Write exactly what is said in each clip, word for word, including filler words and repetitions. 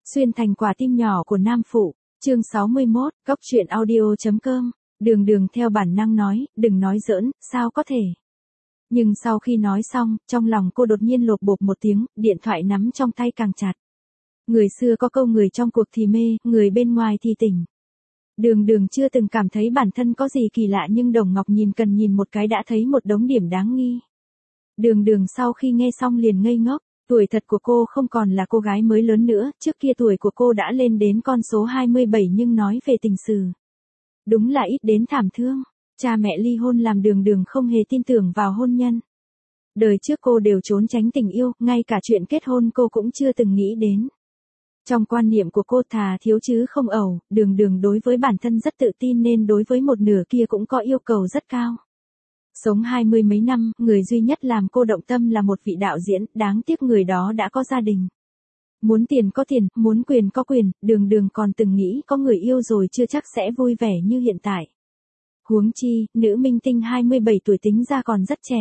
Xuyên thành quả tim nhỏ của nam phụ, chương sáu mươi mốt, góc truyện audio.com, đường đường theo bản năng nói, đừng nói giỡn, sao có thể. Nhưng sau khi nói xong, trong lòng cô đột nhiên lột bột một tiếng, điện thoại nắm trong tay càng chặt. Người xưa có câu người trong cuộc thì mê, người bên ngoài thì tỉnh. Đường đường chưa từng cảm thấy bản thân có gì kỳ lạ nhưng Đồng Ngọc nhìn cần nhìn một cái đã thấy một đống điểm đáng nghi. Đường đường sau khi nghe xong liền ngây ngốc. Tuổi thật của cô không còn là cô gái mới lớn nữa, trước kia tuổi của cô đã lên đến con số hai mươi bảy nhưng nói về tình sử. Đúng là ít đến thảm thương, cha mẹ ly hôn làm đường đường không hề tin tưởng vào hôn nhân. Đời trước cô đều trốn tránh tình yêu, ngay cả chuyện kết hôn cô cũng chưa từng nghĩ đến. Trong quan niệm của cô thà thiếu chứ không ẩu, đường đường đối với bản thân rất tự tin nên đối với một nửa kia cũng có yêu cầu rất cao. Sống hai mươi mấy năm, người duy nhất làm cô động tâm là một vị đạo diễn, đáng tiếc người đó đã có gia đình. Muốn tiền có tiền, muốn quyền có quyền, đường đường còn từng nghĩ có người yêu rồi chưa chắc sẽ vui vẻ như hiện tại. Huống chi, nữ minh tinh hai mươi bảy tuổi tính ra còn rất trẻ.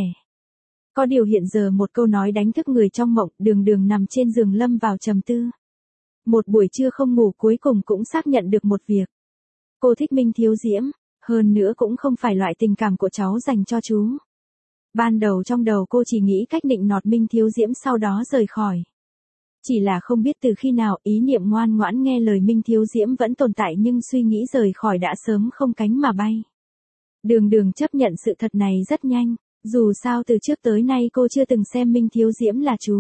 Có điều hiện giờ một câu nói đánh thức người trong mộng, đường đường nằm trên giường lâm vào trầm tư. Một buổi trưa không ngủ cuối cùng cũng xác nhận được một việc. Cô thích Minh Thiếu Diễm. Hơn nữa cũng không phải loại tình cảm của cháu dành cho chú. Ban đầu trong đầu cô chỉ nghĩ cách định nọt Minh Thiếu Diễm sau đó rời khỏi. Chỉ là không biết từ khi nào ý niệm ngoan ngoãn nghe lời Minh Thiếu Diễm vẫn tồn tại nhưng suy nghĩ rời khỏi đã sớm không cánh mà bay. Đường đường chấp nhận sự thật này rất nhanh, dù sao từ trước tới nay cô chưa từng xem Minh Thiếu Diễm là chú.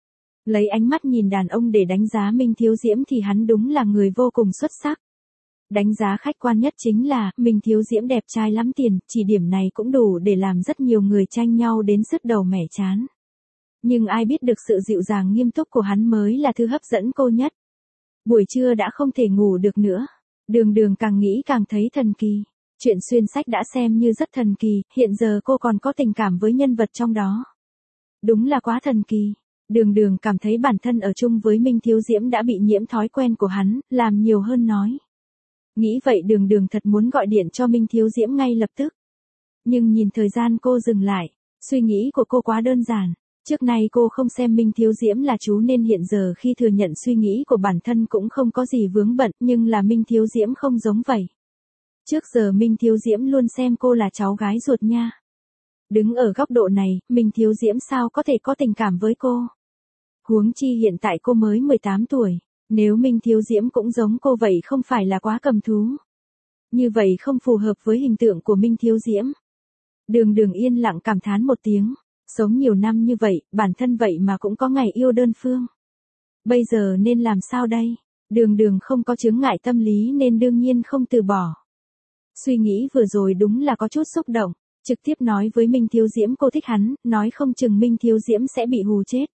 Lấy ánh mắt nhìn đàn ông để đánh giá Minh Thiếu Diễm thì hắn đúng là người vô cùng xuất sắc. Đánh giá khách quan nhất chính là, Minh Thiếu Diễm đẹp trai lắm tiền, chỉ điểm này cũng đủ để làm rất nhiều người tranh nhau đến sứt đầu mẻ chán. Nhưng ai biết được sự dịu dàng nghiêm túc của hắn mới là thứ hấp dẫn cô nhất. Buổi trưa đã không thể ngủ được nữa. Đường đường càng nghĩ càng thấy thần kỳ. Chuyện xuyên sách đã xem như rất thần kỳ, hiện giờ cô còn có tình cảm với nhân vật trong đó. Đúng là quá thần kỳ. Đường đường cảm thấy bản thân ở chung với Minh Thiếu Diễm đã bị nhiễm thói quen của hắn, làm nhiều hơn nói. Nghĩ vậy đường đường thật muốn gọi điện cho Minh Thiếu Diễm ngay lập tức. Nhưng nhìn thời gian cô dừng lại, suy nghĩ của cô quá đơn giản. Trước nay cô không xem Minh Thiếu Diễm là chú nên hiện giờ khi thừa nhận suy nghĩ của bản thân cũng không có gì vướng bận nhưng là Minh Thiếu Diễm không giống vậy. Trước giờ Minh Thiếu Diễm luôn xem cô là cháu gái ruột nha. Đứng ở góc độ này, Minh Thiếu Diễm sao có thể có tình cảm với cô? Huống chi hiện tại cô mới mười tám tuổi. Nếu Minh Thiếu Diễm cũng giống cô vậy không phải là quá cầm thú. Như vậy không phù hợp với hình tượng của Minh Thiếu Diễm. Đường đường yên lặng cảm thán một tiếng. Sống nhiều năm như vậy, bản thân vậy mà cũng có ngày yêu đơn phương. Bây giờ nên làm sao đây? Đường đường không có chướng ngại tâm lý nên đương nhiên không từ bỏ. Suy nghĩ vừa rồi đúng là có chút xúc động. Trực tiếp nói với Minh Thiếu Diễm cô thích hắn, nói không chừng Minh Thiếu Diễm sẽ bị hù chết.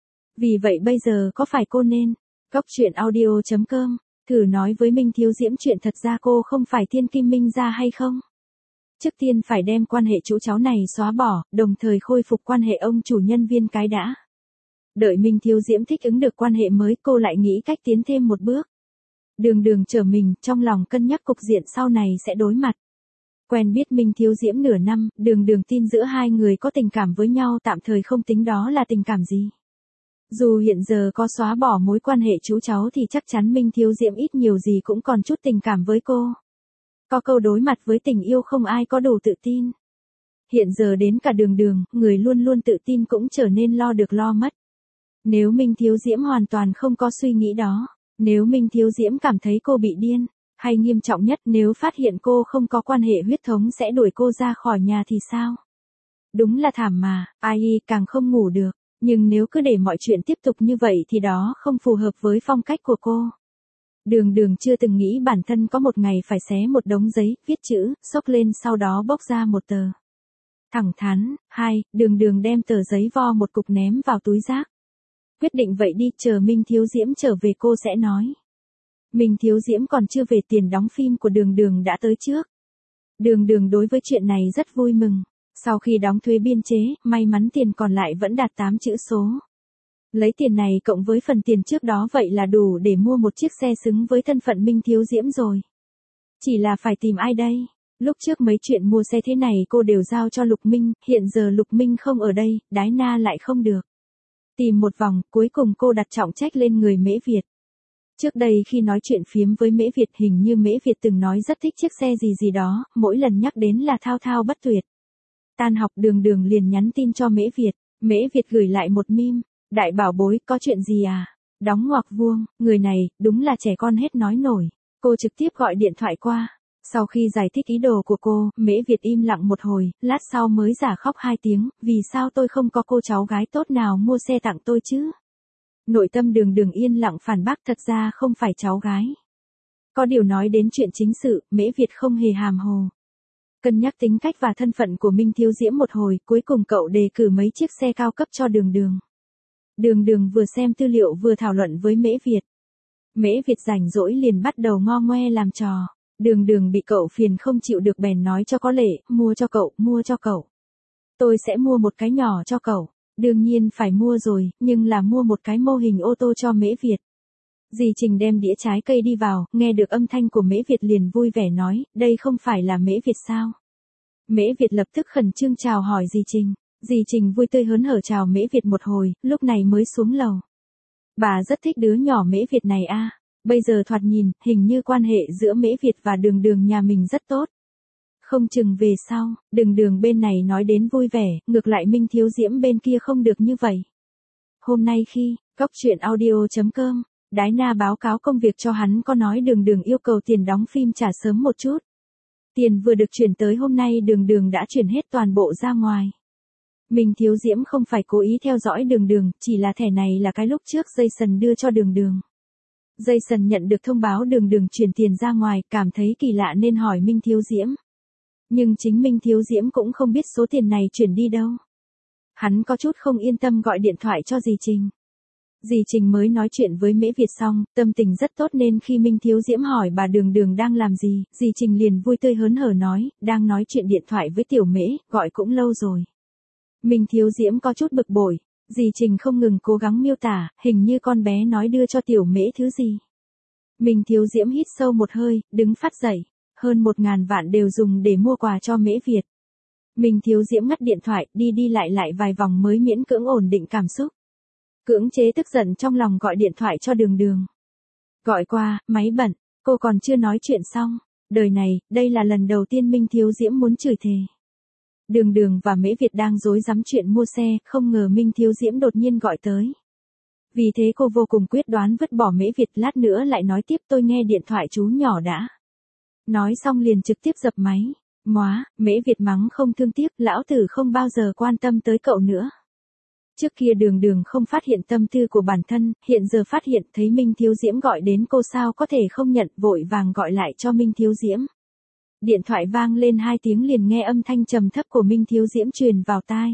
Vì vậy bây giờ có phải cô nên... Góc truyện audio.com, thử nói với Minh Thiếu Diễm chuyện thật ra cô không phải thiên kim Minh gia hay không? Trước tiên phải đem quan hệ chú cháu này xóa bỏ, đồng thời khôi phục quan hệ ông chủ nhân viên cái đã. Đợi Minh Thiếu Diễm thích ứng được quan hệ mới cô lại nghĩ cách tiến thêm một bước. Đường đường trở mình, trong lòng cân nhắc cục diện sau này sẽ đối mặt. Quen biết Minh Thiếu Diễm nửa năm, đường đường tin giữa hai người có tình cảm với nhau tạm thời không tính đó là tình cảm gì. Dù hiện giờ có xóa bỏ mối quan hệ chú cháu thì chắc chắn Minh Thiếu Diễm ít nhiều gì cũng còn chút tình cảm với cô. Có câu đối mặt với tình yêu không ai có đủ tự tin. Hiện giờ đến cả đường đường, người luôn luôn tự tin cũng trở nên lo được lo mất. Nếu Minh Thiếu Diễm hoàn toàn không có suy nghĩ đó, nếu Minh Thiếu Diễm cảm thấy cô bị điên, hay nghiêm trọng nhất nếu phát hiện cô không có quan hệ huyết thống sẽ đuổi cô ra khỏi nhà thì sao? Đúng là thảm mà, ai càng không ngủ được. Nhưng nếu cứ để mọi chuyện tiếp tục như vậy thì đó không phù hợp với phong cách của cô. Đường đường chưa từng nghĩ bản thân có một ngày phải xé một đống giấy, viết chữ, xốc lên sau đó bóc ra một tờ. Thẳng thắn, hai, đường đường đem tờ giấy vo một cục ném vào túi rác. Quyết định vậy đi, chờ Minh Thiếu Diễm trở về cô sẽ nói. Minh Thiếu Diễm còn chưa về tiền đóng phim của đường đường đã tới trước. Đường đường đối với chuyện này rất vui mừng. Sau khi đóng thuế biên chế, may mắn tiền còn lại vẫn đạt tám chữ số. Lấy tiền này cộng với phần tiền trước đó vậy là đủ để mua một chiếc xe xứng với thân phận Minh Thiếu Diễm rồi. Chỉ là phải tìm ai đây? Lúc trước mấy chuyện mua xe thế này cô đều giao cho Lục Minh, hiện giờ Lục Minh không ở đây, đái na lại không được. Tìm một vòng, cuối cùng cô đặt trọng trách lên người Mễ Việt. Trước đây khi nói chuyện phiếm với Mễ Việt hình như Mễ Việt từng nói rất thích chiếc xe gì gì đó, mỗi lần nhắc đến là thao thao bất tuyệt. Tan học Đường Đường liền nhắn tin cho Mễ Việt, Mễ Việt gửi lại một meme, đại bảo bối có chuyện gì à? Đóng ngoặc vuông, người này, đúng là trẻ con hết nói nổi. Cô trực tiếp gọi điện thoại qua. Sau khi giải thích ý đồ của cô, Mễ Việt im lặng một hồi, lát sau mới giả khóc hai tiếng, vì sao tôi không có cô cháu gái tốt nào mua xe tặng tôi chứ? Nội tâm Đường Đường yên lặng phản bác thật ra không phải cháu gái. Có điều nói đến chuyện chính sự, Mễ Việt không hề hàm hồ. Cân nhắc tính cách và thân phận của Minh Thiếu Diễm một hồi, cuối cùng cậu đề cử mấy chiếc xe cao cấp cho Đường Đường. Đường Đường vừa xem tư liệu vừa thảo luận với Mễ Việt. Mễ Việt rảnh rỗi liền bắt đầu ngo ngoe làm trò. Đường Đường bị cậu phiền không chịu được bèn nói cho có lệ, mua cho cậu, mua cho cậu. Tôi sẽ mua một cái nhỏ cho cậu. Đương nhiên phải mua rồi, nhưng là mua một cái mô hình ô tô cho Mễ Việt. Dì Trình đem đĩa trái cây đi vào, nghe được âm thanh của Mễ Việt liền vui vẻ nói, đây không phải là Mễ Việt sao? Mễ Việt lập tức khẩn trương chào hỏi dì Trình. Dì Trình vui tươi hớn hở chào Mễ Việt một hồi, lúc này mới xuống lầu. Bà rất thích đứa nhỏ Mễ Việt này a. Bây giờ thoạt nhìn, hình như quan hệ giữa Mễ Việt và Đường Đường nhà mình rất tốt. Không chừng về sau, Đường Đường bên này nói đến vui vẻ, ngược lại Minh Thiếu Diễm bên kia không được như vậy. Hôm nay khi, Cóc Truyện Audio chấm com, Đái Na báo cáo công việc cho hắn có nói Đường Đường yêu cầu tiền đóng phim trả sớm một chút. Tiền vừa được chuyển tới hôm nay Đường Đường đã chuyển hết toàn bộ ra ngoài. Minh Thiếu Diễm không phải cố ý theo dõi Đường Đường, chỉ là thẻ này là cái lúc trước Jason đưa cho Đường Đường. Jason nhận được thông báo Đường Đường chuyển tiền ra ngoài, cảm thấy kỳ lạ nên hỏi Minh Thiếu Diễm. Nhưng chính Minh Thiếu Diễm cũng không biết số tiền này chuyển đi đâu. Hắn có chút không yên tâm gọi điện thoại cho dì Trình. Dì Trình mới nói chuyện với Mễ Việt xong, tâm tình rất tốt nên khi Minh Thiếu Diễm hỏi bà Đường Đường đang làm gì, dì Trình liền vui tươi hớn hở nói, đang nói chuyện điện thoại với Tiểu Mễ, gọi cũng lâu rồi. Minh Thiếu Diễm có chút bực bội, dì Trình không ngừng cố gắng miêu tả, hình như con bé nói đưa cho Tiểu Mễ thứ gì. Minh Thiếu Diễm hít sâu một hơi, đứng phát dậy, hơn một ngàn vạn đều dùng để mua quà cho Mễ Việt. Minh Thiếu Diễm ngắt điện thoại, đi đi lại lại vài vòng mới miễn cưỡng ổn định cảm xúc. Cưỡng chế tức giận trong lòng gọi điện thoại cho Đường Đường. Gọi qua, máy bận, cô còn chưa nói chuyện xong. Đời này, đây là lần đầu tiên Minh Thiếu Diễm muốn chửi thề. Đường Đường và Mễ Việt đang rối rắm chuyện mua xe, không ngờ Minh Thiếu Diễm đột nhiên gọi tới. Vì thế cô vô cùng quyết đoán vứt bỏ Mễ Việt, lát nữa lại nói tiếp, tôi nghe điện thoại chú nhỏ đã. Nói xong liền trực tiếp dập máy. Móa, Mễ Việt mắng không thương tiếc, lão tử không bao giờ quan tâm tới cậu nữa. Trước kia Đường Đường không phát hiện tâm tư của bản thân, hiện giờ phát hiện thấy Minh Thiếu Diễm gọi đến cô sao có thể không nhận, vội vàng gọi lại cho Minh Thiếu Diễm. Điện thoại vang lên hai tiếng liền nghe âm thanh trầm thấp của Minh Thiếu Diễm truyền vào tai.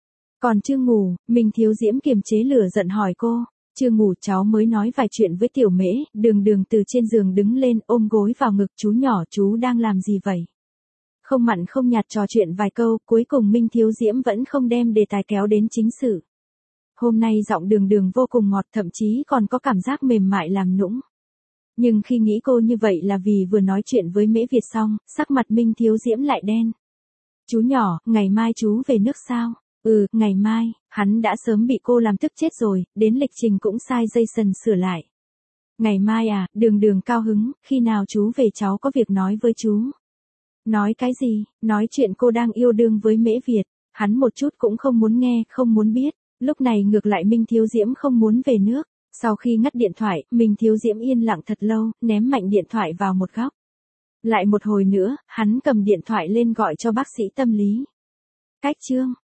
Còn chưa ngủ, Minh Thiếu Diễm kiềm chế lửa giận hỏi cô, chưa ngủ cháu mới nói vài chuyện với Tiểu Mễ. Đường Đường từ trên giường đứng lên ôm gối vào ngực, chú nhỏ chú đang làm gì vậy? Không mặn không nhạt trò chuyện vài câu, cuối cùng Minh Thiếu Diễm vẫn không đem đề tài kéo đến chính sự. Hôm nay giọng Đường Đường vô cùng ngọt, thậm chí còn có cảm giác mềm mại làm nũng. Nhưng khi nghĩ cô như vậy là vì vừa nói chuyện với Mễ Việt xong, sắc mặt Minh Thiếu Diễm lại đen. Chú nhỏ, ngày mai chú về nước sao? Ừ, ngày mai, hắn đã sớm bị cô làm tức chết rồi, đến lịch trình cũng sai Jason sửa lại. Ngày mai à, Đường Đường cao hứng, khi nào chú về cháu có việc nói với chú. Nói cái gì? Nói chuyện cô đang yêu đương với Mễ Việt. Hắn một chút cũng không muốn nghe, không muốn biết. Lúc này ngược lại Minh Thiếu Diễm không muốn về nước. Sau khi ngắt điện thoại, Minh Thiếu Diễm yên lặng thật lâu, ném mạnh điện thoại vào một góc. Lại một hồi nữa, hắn cầm điện thoại lên gọi cho bác sĩ tâm lý. Cách chương